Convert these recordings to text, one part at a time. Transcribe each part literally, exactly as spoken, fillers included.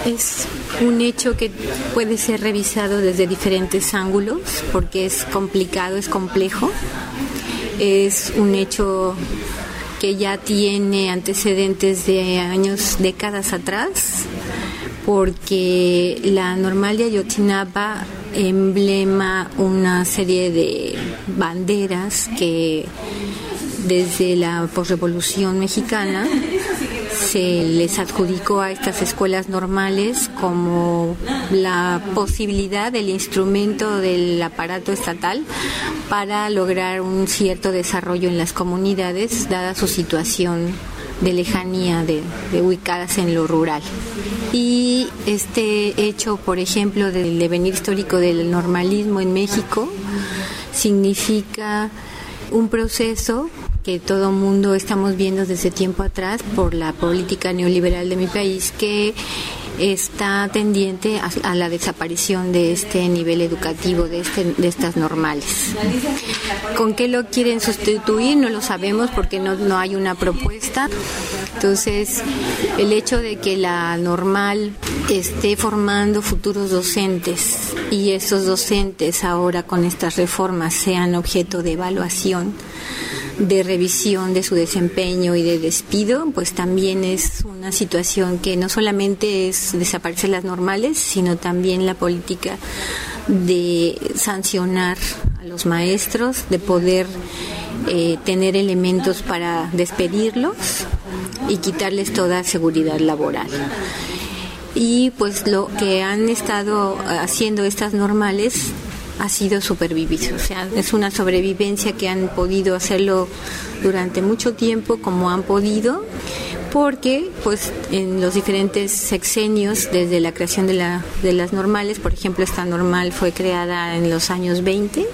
Es un hecho que puede ser revisado desde diferentes ángulos porque es complicado, es complejo. Es un hecho que ya tiene antecedentes de años, décadas atrás, porque la Normal de Ayotzinapa emblema una serie de banderas que desde la posrevolución mexicana se les adjudicó a estas escuelas normales como la posibilidad del instrumento del aparato estatal para lograr un cierto desarrollo en las comunidades, dada su situación de lejanía, de, de ubicadas en lo rural. Y este hecho, por ejemplo, del devenir histórico del normalismo en México, significa un proceso que todo mundo estamos viendo desde tiempo atrás por la política neoliberal de mi país, que está tendiente a, a la desaparición de este nivel educativo, de, este, de estas normales. ¿Con qué lo quieren sustituir? No lo sabemos porque no, no hay una propuesta. Entonces, el hecho de que la normal esté formando futuros docentes y esos docentes ahora con estas reformas sean objeto de evaluación, de revisión de su desempeño y de despido, pues también es una situación que no solamente es desaparecer las normales, sino también la política de sancionar a los maestros, de poder eh, tener elementos para despedirlos y quitarles toda seguridad laboral. Y pues lo que han estado haciendo estas normales ha sido supervivir, o sea, es una sobrevivencia que han podido hacerlo durante mucho tiempo como han podido, porque pues en los diferentes sexenios desde la creación de, la, de las normales, por ejemplo, esta normal fue creada en los años veinte,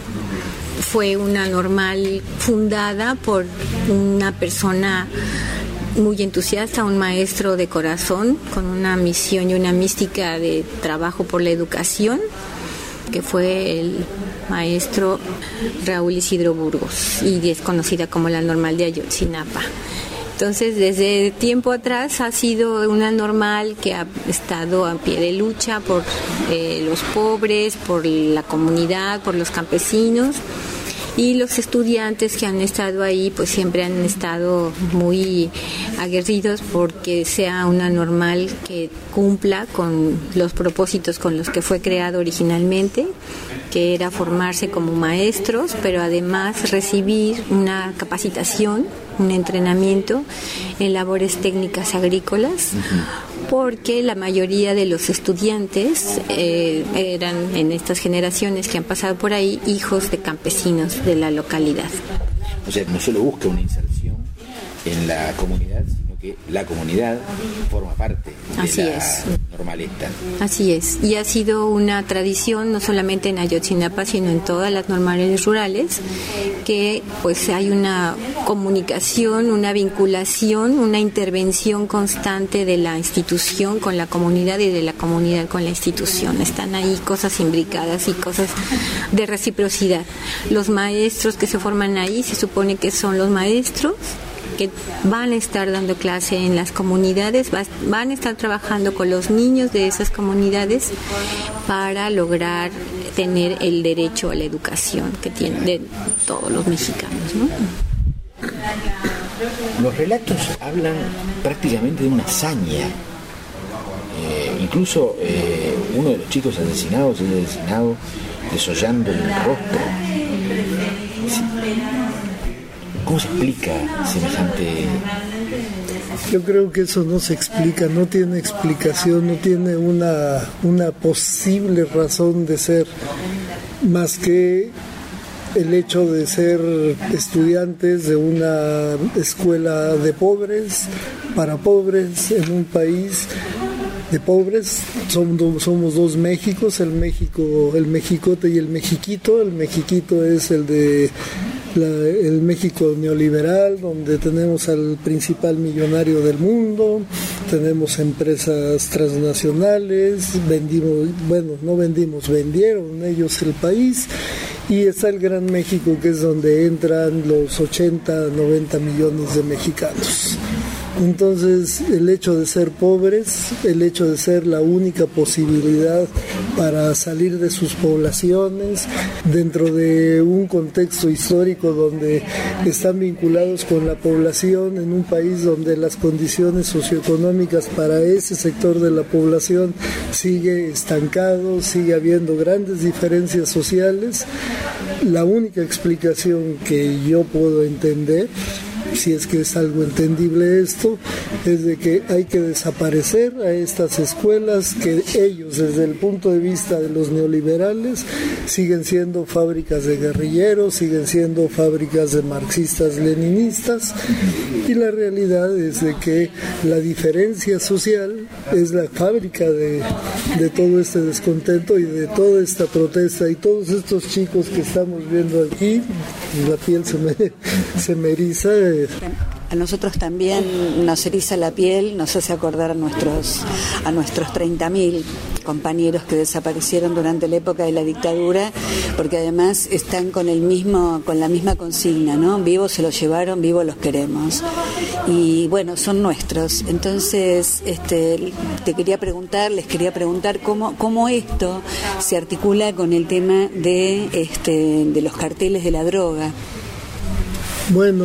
fue una normal fundada por una persona muy entusiasta, un maestro de corazón con una misión y una mística de trabajo por la educación, que fue el maestro Raúl Isidro Burgos, y es conocida como la Normal de Ayotzinapa. Entonces, desde tiempo atrás ha sido una normal que ha estado a pie de lucha por eh, los pobres, por la comunidad, por los campesinos. Y los estudiantes que han estado ahí pues siempre han estado muy aguerridos porque sea una normal que cumpla con los propósitos con los que fue creado originalmente, que era formarse como maestros, pero además recibir una capacitación, un entrenamiento en labores técnicas agrícolas, porque la mayoría de los estudiantes eh, eran en estas generaciones que han pasado por ahí hijos de campesinos de la localidad. O sea, no solo busca una inserción en la comunidad, sino que la comunidad forma parte de Así la es. normalesta. Así es, y ha sido una tradición no solamente en Ayotzinapa, sino en todas las normales rurales, que pues hay una comunicación, una vinculación, una intervención constante de la institución con la comunidad y de la comunidad con la institución. Están ahí cosas imbricadas y cosas de reciprocidad. Los maestros que se forman ahí se supone que son los maestros que van a estar dando clase en las comunidades, van a estar trabajando con los niños de esas comunidades para lograr tener el derecho a la educación que tienen de todos los mexicanos, ¿no? Los relatos hablan prácticamente de una hazaña. Eh, incluso eh, uno de los chicos asesinados es asesinado desollando el rostro. ¿Cómo se explica semejante? Yo creo que eso no se explica, no tiene explicación, no tiene una, una posible razón de ser, más que el hecho de ser estudiantes de una escuela de pobres, para pobres, en un país de pobres. Somos, somos dos Méxicos, el México, el mexicote y el mexiquito. El mexiquito es el de la, el México neoliberal, donde tenemos al principal millonario del mundo, tenemos empresas transnacionales, vendimos, bueno, no vendimos, vendieron ellos el país, y está el Gran México, que es donde entran los ochenta, noventa millones de mexicanos. Entonces, el hecho de ser pobres, el hecho de ser la única posibilidad para salir de sus poblaciones, dentro de un contexto histórico donde están vinculados con la población, en un país donde las condiciones socioeconómicas para ese sector de la población sigue estancado, sigue habiendo grandes diferencias sociales. La única explicación que yo puedo entender, si es que es algo entendible esto, es de que hay que desaparecer a estas escuelas que ellos, desde el punto de vista de los neoliberales, siguen siendo fábricas de guerrilleros, siguen siendo fábricas de marxistas-leninistas, y la realidad es de que la diferencia social es la fábrica de, de todo este descontento y de toda esta protesta, y todos estos chicos que estamos viendo aquí, la piel se me, se me eriza. A nosotros también nos eriza la piel, nos hace acordar a nuestros a nuestros treinta mil compañeros que desaparecieron durante la época de la dictadura, porque además están con el mismo con la misma consigna, ¿no? Vivos se los llevaron, vivos los queremos. Y bueno, son nuestros. Entonces, este te quería preguntar, les quería preguntar cómo cómo esto se articula con el tema de este de los carteles de la droga. Bueno,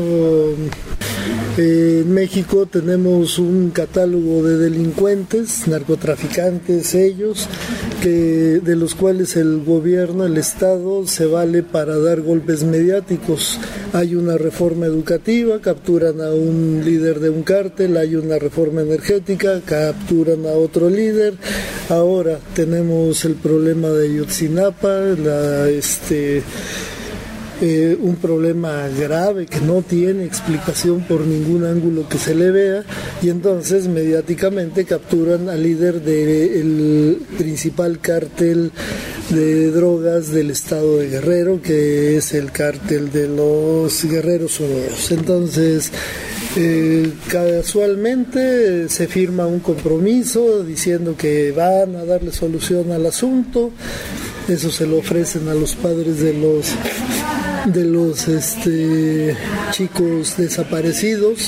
eh, en México tenemos un catálogo de delincuentes, narcotraficantes ellos, que, de los cuales el gobierno, el Estado, se vale para dar golpes mediáticos. Hay una reforma educativa, capturan a un líder de un cártel, hay una reforma energética, capturan a otro líder. Ahora tenemos el problema de Ayotzinapa, la este Eh, un problema grave que no tiene explicación por ningún ángulo que se le vea, y entonces mediáticamente capturan al líder del principal cártel de drogas del estado de Guerrero, que es el cártel de los Guerreros Unidos. Entonces, Eh, casualmente se firma un compromiso diciendo que van a darle solución al asunto. Eso se lo ofrecen a los padres de los de los este, chicos desaparecidos.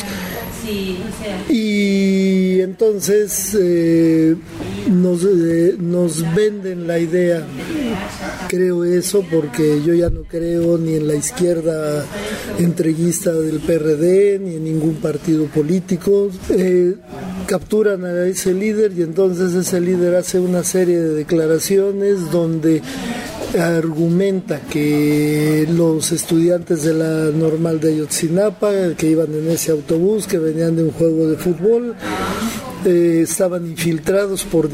Y entonces eh, nos, eh, nos venden la idea, creo eso, porque yo ya no creo ni en la izquierda entreguista del P R D ni en ningún partido político. Eh, capturan a ese líder y entonces ese líder hace una serie de declaraciones donde argumenta que los estudiantes de la normal de Ayotzinapa, que iban en ese autobús, que venían de un juego de fútbol, eh, estaban infiltrados por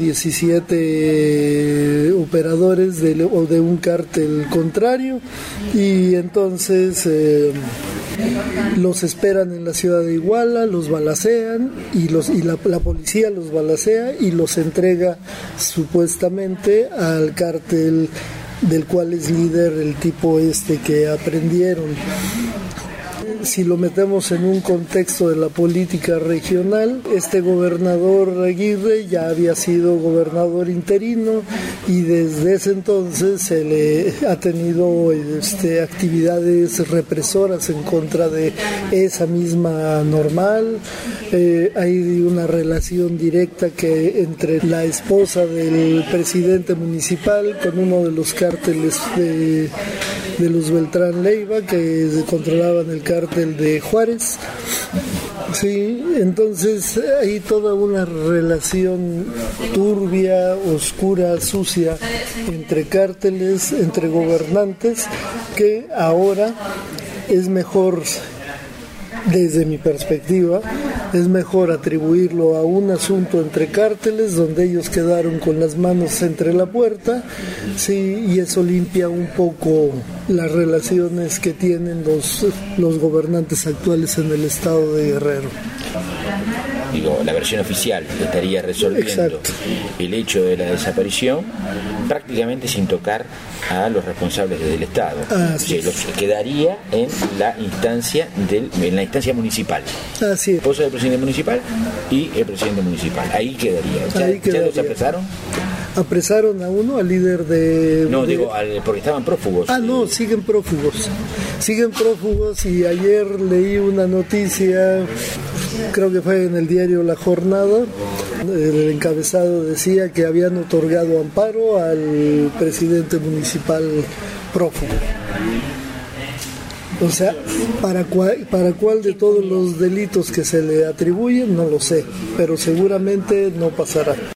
diecisiete operadores de, o de un cártel contrario, y entonces eh, los esperan en la ciudad de Iguala, los balacean y, los, y la, la policía los balacea y los entrega supuestamente al cártel del cual es líder el tipo este que aprendieron. Si lo metemos en un contexto de la política regional, este gobernador Aguirre ya había sido gobernador interino y desde ese entonces se le ha tenido este, actividades represoras en contra de esa misma normal. Eh, hay una relación directa que entre la esposa del presidente municipal con uno de los cárteles de, de los Beltrán Leiva, que controlaban el cártel de Juárez. Sí, entonces hay toda una relación turbia, oscura, sucia entre cárteles, entre gobernantes, que ahora es mejor, desde mi perspectiva, es mejor atribuirlo a un asunto entre cárteles donde ellos quedaron con las manos entre la puerta, sí, y eso limpia un poco las relaciones que tienen los, los gobernantes actuales en el estado de Guerrero. Digo, la versión oficial estaría resolviendo Exacto. el hecho de la desaparición prácticamente sin tocar a los responsables del Estado. Ah, sí. O sea, los quedaría en la instancia del, en la instancia municipal. Así es. La esposa del presidente municipal y el presidente municipal. Ahí quedaría. ¿Ya, Ahí quedaría. ¿Ya los apresaron? Apresaron a uno, al líder de... No, de... digo, al, porque estaban prófugos. Ah, no, siguen prófugos. Siguen prófugos y ayer leí una noticia creo que fue en el diario La Jornada, el encabezado decía que habían otorgado amparo al presidente municipal prófugo. O sea, ¿para cuál, para cuál de todos los delitos que se le atribuyen? No lo sé, pero seguramente no pasará.